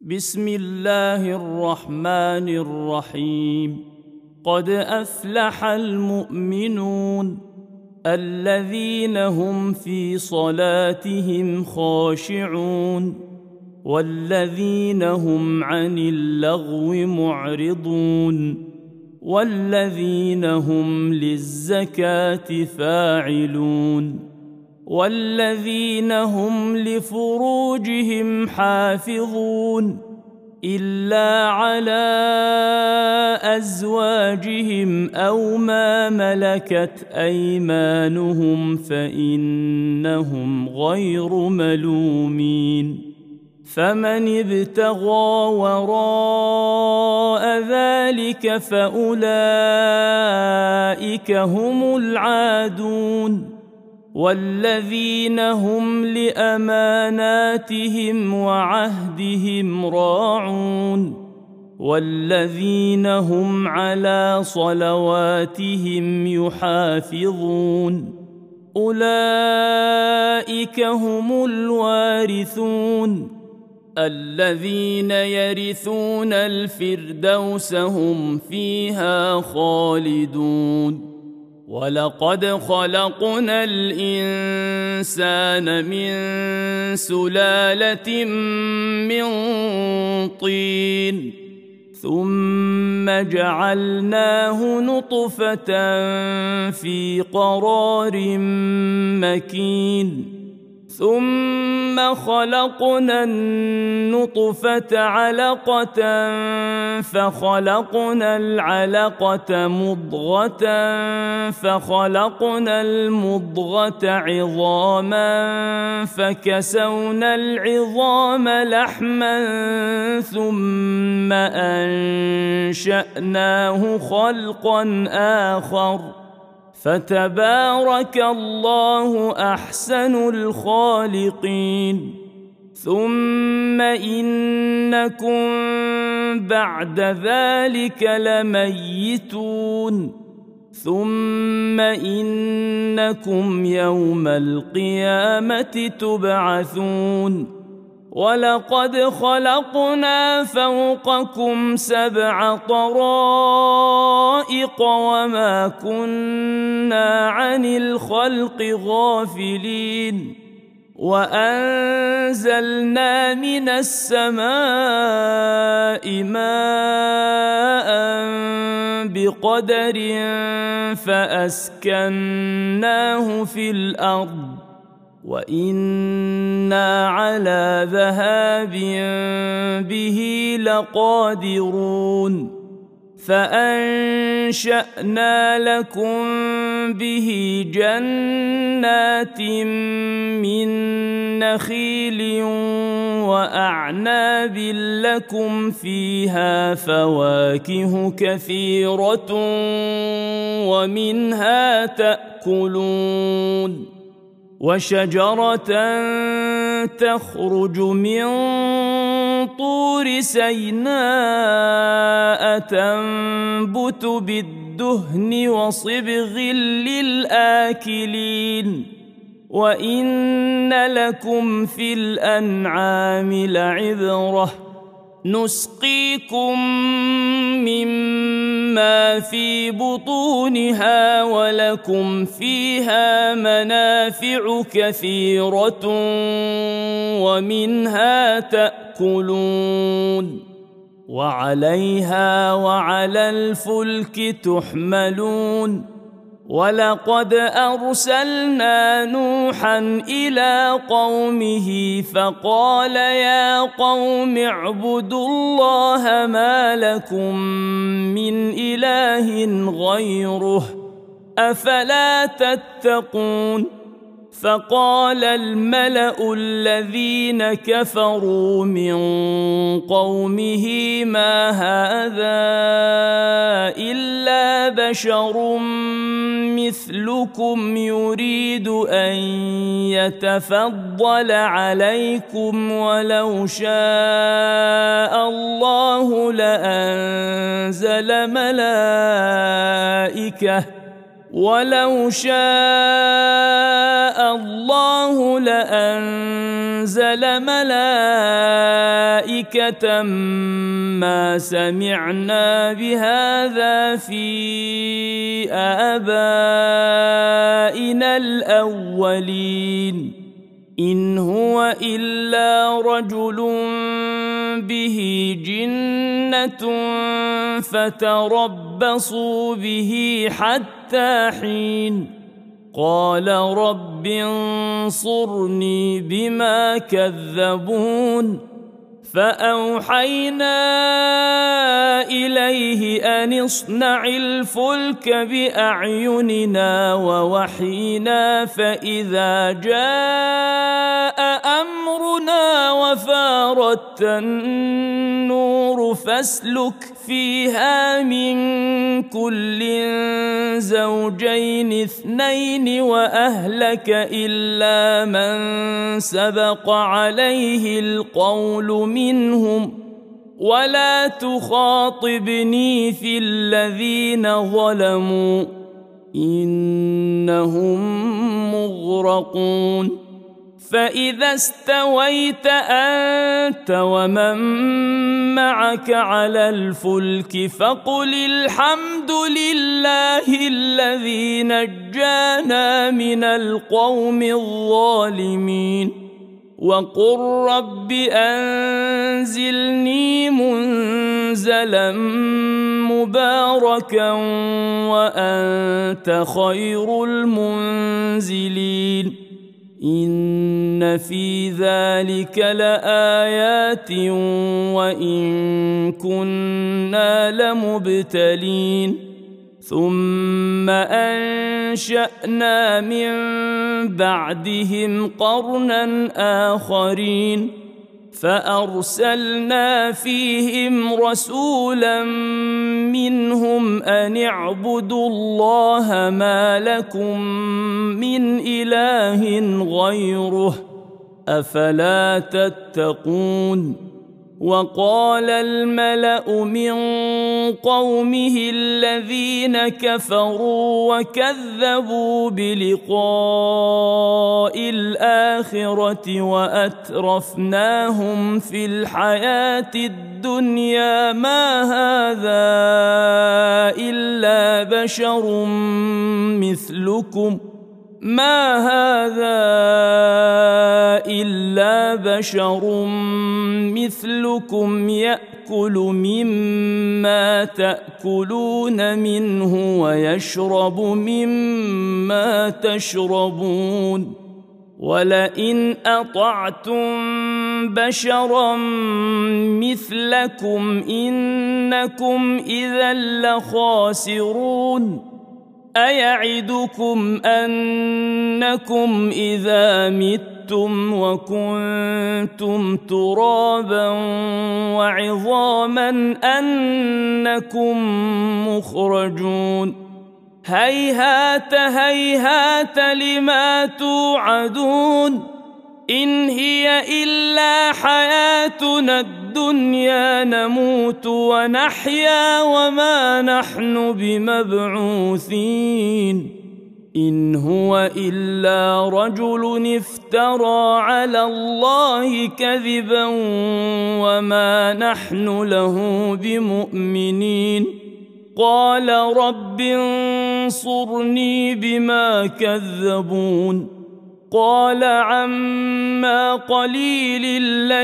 بسم الله الرحمن الرحيم. قد أفلح المؤمنون الذين هم في صلاتهم خاشعون والذين هم عن اللغو معرضون والذين هم للزكاة فاعلون والذين هم لفروجهم حافظون إلا على أزواجهم أو ما ملكت أيمانهم فإنهم غير ملومين. فمن ابتغى وراء ذلك فأولئك هم العادون والذين هم لأماناتهم وعهدهم راعون والذين هم على صلواتهم يحافظون أولئك هم الوارثون الذين يرثون الفردوس هم فيها خالدون. ولقد خلقنا الإنسان من سلالة من طين ثم جعلناه نطفة في قرار مكين ثم خلقنا النطفة علقة فخلقنا العلقة مضغة فخلقنا المضغة عظاما فكسونا العظام لحما ثم أنشأناه خلقا آخر فتبارك الله أحسن الخالقين. ثم إنكم بعد ذلك لميتون ثم إنكم يوم القيامة تبعثون. ولقد خلقنا فوقكم 7 طرائق وما كنا عن الخلق غافلين وأنزلنا من السماء ماء بقدر فأسكناه في الأرض وإنا على ذهاب به لقادرون. فأنشأنا لكم به جنات من نخيل وأعناب لكم فيها فواكه كثيرة ومنها تأكلون. وشجرة تخرج من طور سيناء تنبت بالدهن وصبغ للآكلين. وإن لكم في الأنعام لعبرة نسقيكم مما في بطونها ولكم فيها منافع كثيرة ومنها تأكلون وعليها وعلى الفلك تحملون. ولقد أرسلنا نوحا إلى قومه فقال يا قوم اعبدوا الله ما لكم من إله غيره أفلا تتقون. فقال الملأ الذين كفروا من قومه ما هذا إلا بشر مثلكم يريد أن يتفضل عليكم ولو شاء الله لأنزل ملائكة ملائكة ما سمعنا بهذا في آبائنا الأولين إن هو إلا رجل به جنة فتربصوا به حتى حين قال رب انصرني بما كذبون فأوحينا إليه أن اصنع الفلك بأعيننا ووحينا فإذا جاء أمرنا وفارت النور فاسلك فيها من كل زوجين اثنين وأهلك إلا من سبق عليه القول منهم ولا تخاطبني في الذين ظلموا إنهم مغرقون فإذا استويت أنت ومن معك على الفلك فقل الحمد لله الذي نجانا من القوم الظالمين وقل رب أنزلني منزلا مباركا وأنت خير المنزلين إن في ذلك لآيات وإن كنا لمبتلين ثم أنشأنا من بعدهم قرنا آخرين فأرسلنا فيهم رسولا منهم أن اعبدوا الله ما لكم من إله غيره أفلا تتقون وقال الملأ من قومه الذين كفروا وكذبوا بلقاء الآخرة وأترفناهم في الحياة الدنيا ما هذا إلا بشر مثلكم يأكل مما تأكلون منه ويشرب مما تشربون ولئن أطعتم بشرا مثلكم إنكم إذا لخاسرون أيعدكم أنكم إذا متم وكنتم ترابا وعظاما أنكم مخرجون هيهات هيهات لما توعدون إن هي إلا حياتنا الدنيا نموت ونحيا وما نحن بمبعوثين إن هو إلا رجل افترى على الله كذبا وما نحن له بمؤمنين قال رب انصرني بما كذبون قال عما قليل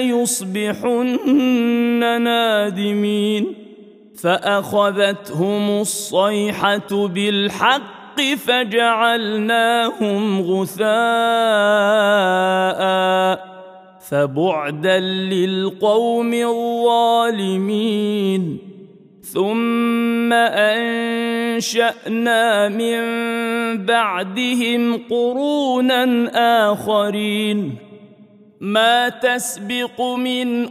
ليصبحن نادمين فأخذتهم الصيحة بالحق فجعلناهم غثاء فبعدا للقوم الظالمين ثم أنشأنا من بعدهم قرونا آخرين ما تسبق من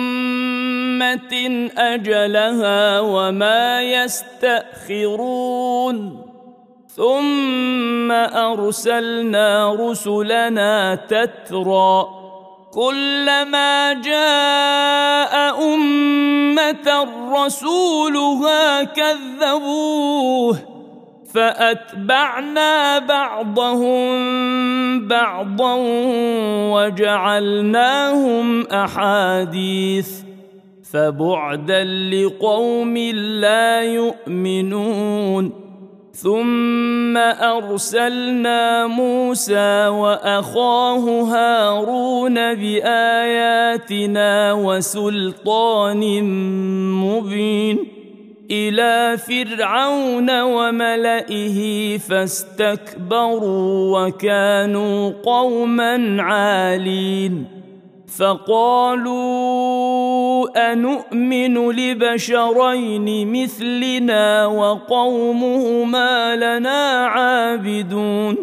أمة أجلها وما يستأخرون ثم أرسلنا رسلنا تترى كلما جاء أمة رسولها كذبوه فأتبعنا بعضهم بعضا وجعلناهم أحاديث فبعدا لقوم لا يؤمنون. ثم أرسلنا موسى وأخاه هارون بآياتنا وسلطان مبين إلى فرعون وملئه فاستكبروا وكانوا قوما عالين. فقالوا أنؤمن لبشرين مثلنا وقومهما لنا عابدون.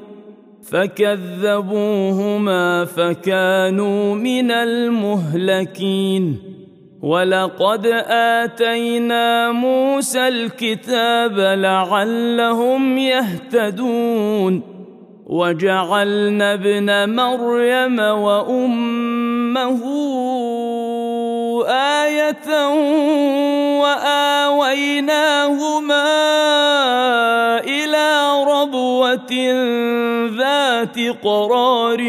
فكذبوهما فكانوا من المهلكين. ولقد آتينا موسى الكتاب لعلهم يهتدون. وجعلنا ابن مريم وأمه آية وآويناهما إلى ربوة ذات قرار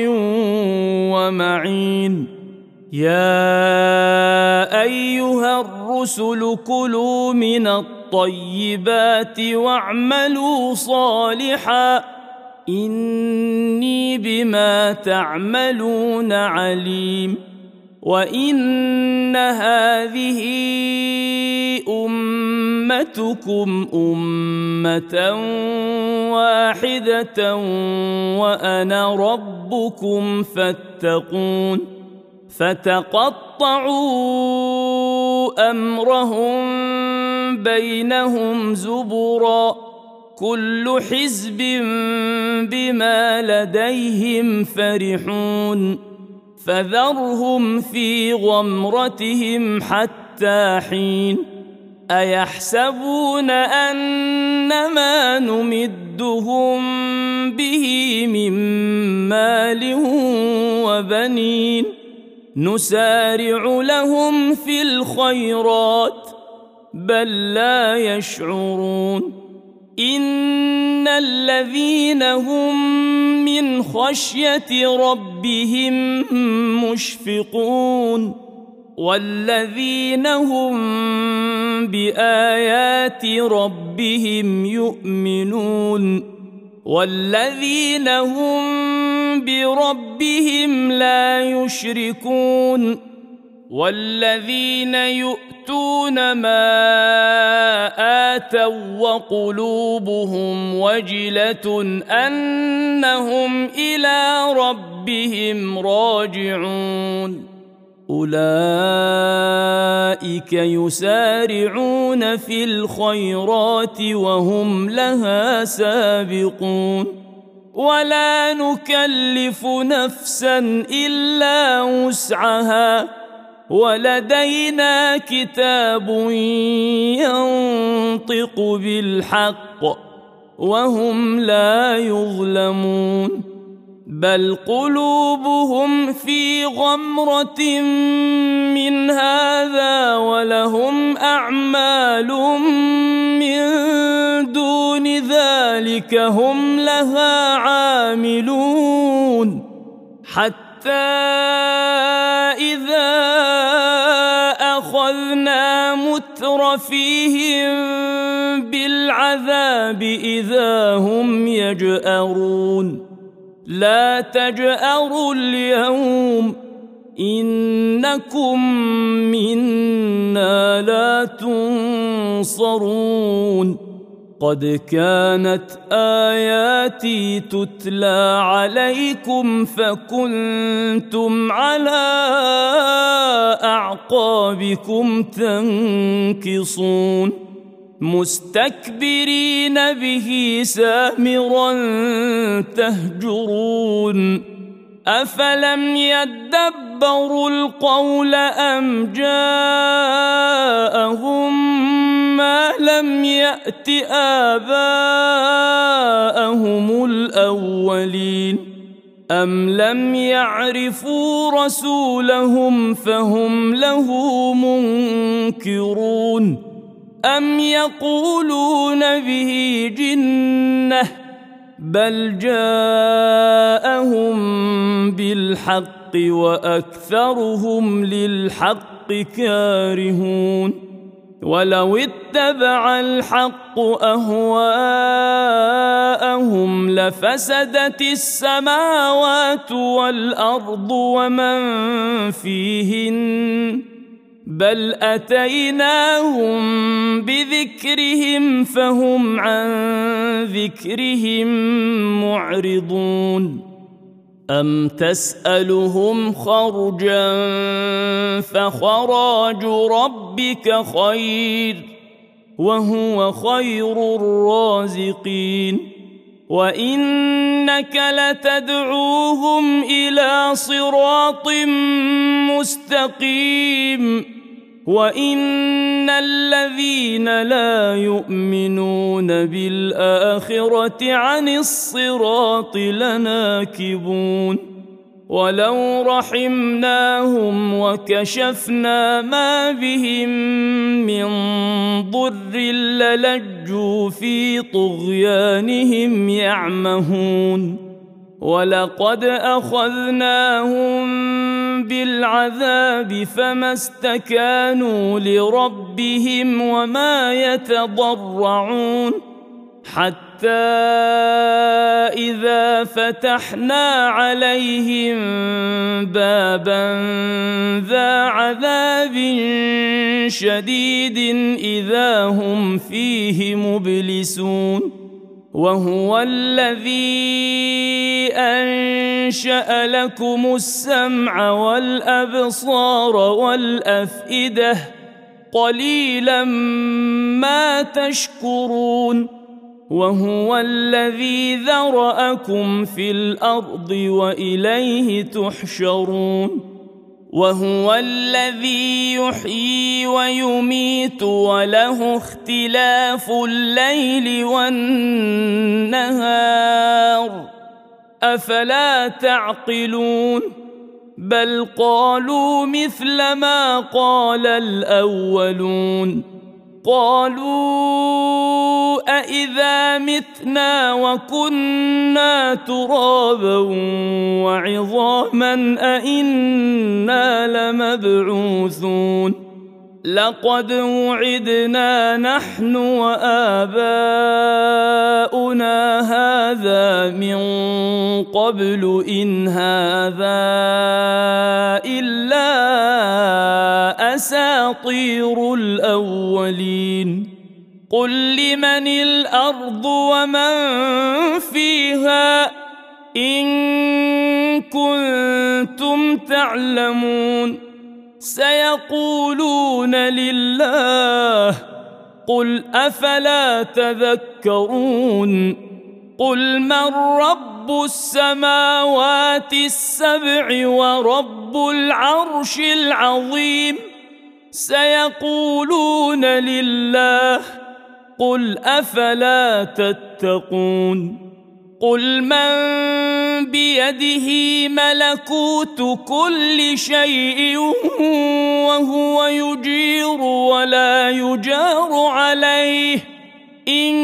ومعين. يا أيها الرسل كلوا من الطيبات واعملوا صالحا إني بما تعملون عليم. وإن هذه أمتكم أمة واحدة وأنا ربكم فاتقون. فتقطعوا أمرهم بينهم زبرا كل حزب بما لديهم فرحون. فذرهم في غمرتهم حتى حين. أيحسبون أنما نمدهم به من مال وبنين نسارع لهم في الخيرات بل لا يشعرون. إن الذين هم من خشية ربهم مشفقون والذين هم بآيات ربهم يؤمنون والذين هم بربهم لا يشركون والذين يؤتون ما آتوا وقلوبهم وجلة أنهم إلى ربهم راجعون. أولئك يسارعون في الخيرات وهم لها سابقون. ولا نكلف نفسا إلا وسعها ولدينا كتاب ينطق بالحق وهم لا يظلمون. بل قلوبهم في غمرة من هذا ولهم أعمال من دون ذلك هم لها عاملون. حتى إذا أخذنا مترفيهم بالعذاب إذا هم يجأرون. لا تجأروا اليوم إنكم منا لا تنصرون. قد كانت آياتي تتلى عليكم فكنتم على أعقابكم تنكصون مستكبرين به سامرا تهجرون. أفلم يدبروا القول أم جاءهم ما لم يأت آباءهم الأولين أم لم يعرفوا رسولهم فهم له منكرون أم يقولون به جنة بل جاءهم بالحق وأكثرهم للحق كارهون ولو اتبع الحق أهواءهم لفسدت السماوات والأرض ومن فيهن بل أتيناهم بذكرهم فهم عن ذكرهم معرضون أم تسألهم خرجا فخراج ربك خير وهو خير الرازقين وإنك لتدعوهم إلى صراط مستقيم وإن الذين لا يؤمنون بالآخرة عن الصراط لناكبون ولو رحمناهم وكشفنا ما بهم من ضر للجوا في طغيانهم يعمهون ولقد أخذناهم بالعذاب فما استكانوا لربهم وما يتضرعون حتى إذا فتحنا عليهم بابا ذا عذاب شديد إذا هم فيه مبلسون وهو الذي أنشأ لكم السمع والأبصار والأفئدة قليلا ما تشكرون وهو الذي ذرأكم في الأرض وإليه تحشرون وهو الذي يحيي ويميت وله اختلاف الليل والنهار أفلا تعقلون بل قالوا مثل ما قال الأولون قالوا أإذا متنا وكنا ترابا وعظاما أإنا لمبعوثون لقد وعدنا نحن وآباؤنا هذا من قبل إن هذا إلا أساطير الأولين قل لمن الأرض ومن فيها إن كنتم تعلمون سيقولون لله قل أفلا تذكرون قل من رب السماوات السبع ورب العرش العظيم سيقولون لله قل أفلا تتقون قل من بيده ملكوت كل شيء وهو يجير ولا يجار عليه إن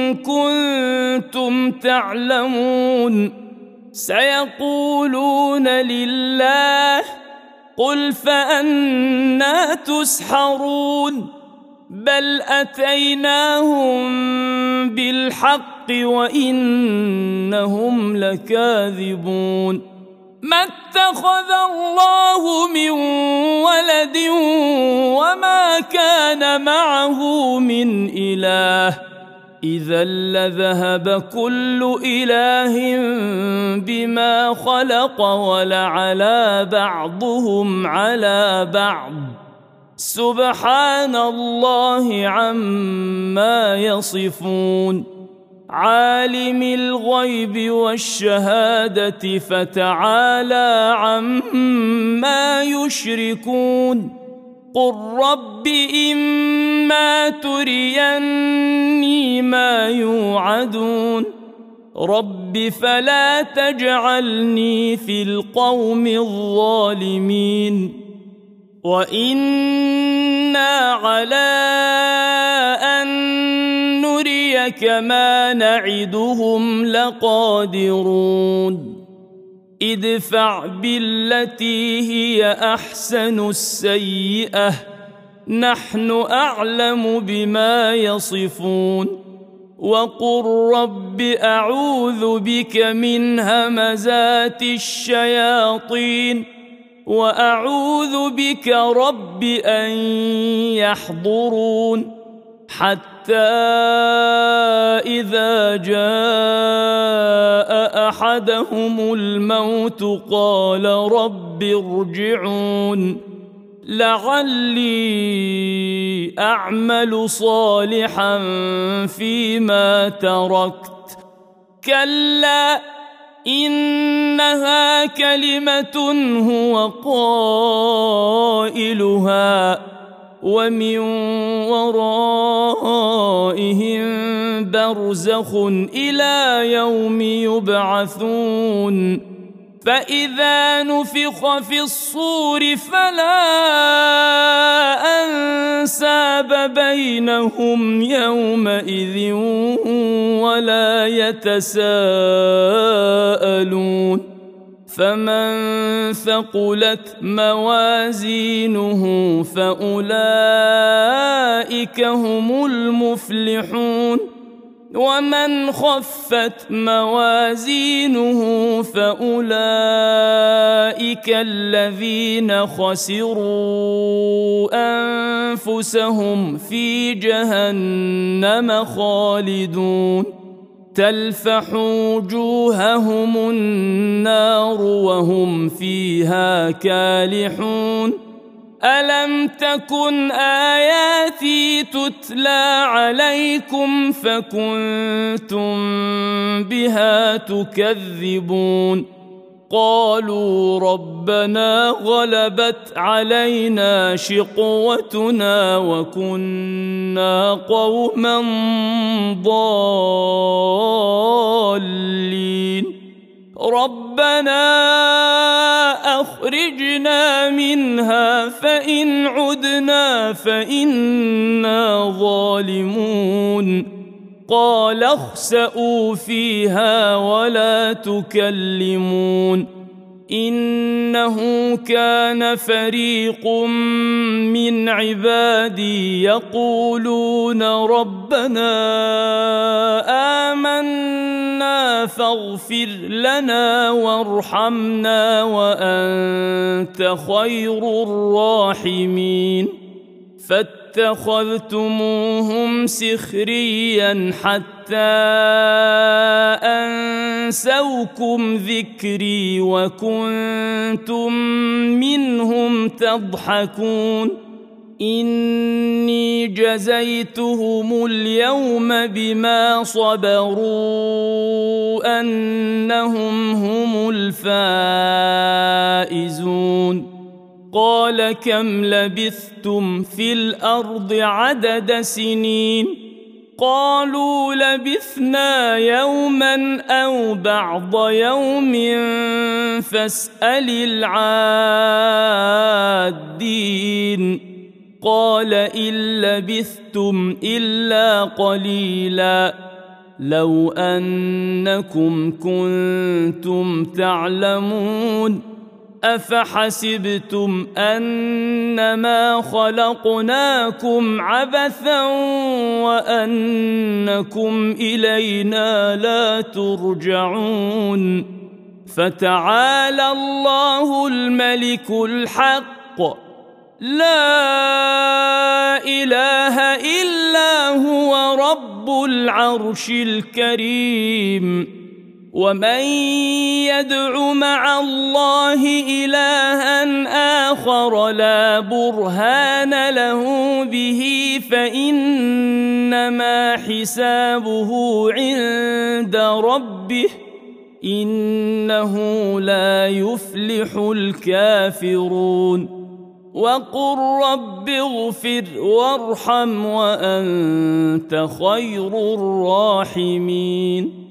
كنتم تعلمون سيقولون لله قل فأنى تسحرون بل أتيناهم بالحق وإنهم لكاذبون ما اتخذ الله من ولد وما كان معه من إله إذا لذهب كل إله بما خلق ولعلى بعضهم على بعض سبحان الله عما يصفون عالم الغيب والشهادة فتعالى عما يشركون قل رب إما تريني ما يوعدون رب فلا تجعلني في القوم الظالمين وإنا على أن نريك ما نعدهم لقادرون ادفع بالتي هي أحسن السيئة نحن أعلم بما يصفون وقل رب أعوذ بك من همزات الشياطين وأعوذ بك رب أن يحضرون حتى إذا جاء أحدهم الموت قال رب ارجعون لعلي أعمل صالحا فيما تركت كلا إنها كلمة هو قائلها ومن ورائهم برزخ إلى يوم يبعثون فإذا نفخ في الصور فلا أنساب بينهم يومئذ ولا يتساءلون فمن ثقلت موازينه فأولئك هم المفلحون ومن خفت موازينه فأولئك الذين خسروا أنفسهم في جهنم خالدون تلفح وجوههم النار وهم فيها كالحون ألم تكن آياتي تتلى عليكم فكنتم بها تكذبون قالوا ربنا غلبت علينا شقوتنا وكنا قوما ضالين ربنا أخرجنا منها فإن عدنا فإنا ظالمون قال اخسئوا فيها ولا تكلمون إنه كان فريق من عبادي يقولون ربنا آمنا فاغفر لنا وارحمنا وأنت خير الراحمين فاتخذتموهم سخريا حتى أنسوكم ذكري وكنتم منهم تضحكون إني جزيتهم اليوم بما صبروا أنهم هم الفائزون قال كم لبثتم في الأرض عدد سنين قالوا لبثنا يوما أو بعض يوم فاسأل العادين قال إن لبثتم إلا قليلا لو أنكم كنتم تعلمون أفحسبتم أنما خلقناكم عبثا وأنكم إلينا لا ترجعون فتعالى الله الملك الحق لا إله إلا هو رب العرش الكريم ومن يدع مع الله إلها آخر لا برهان له به فإنما حسابه عند ربه إنه لا يفلح الكافرون وقل رب اغفر وارحم وأنت خير الراحمين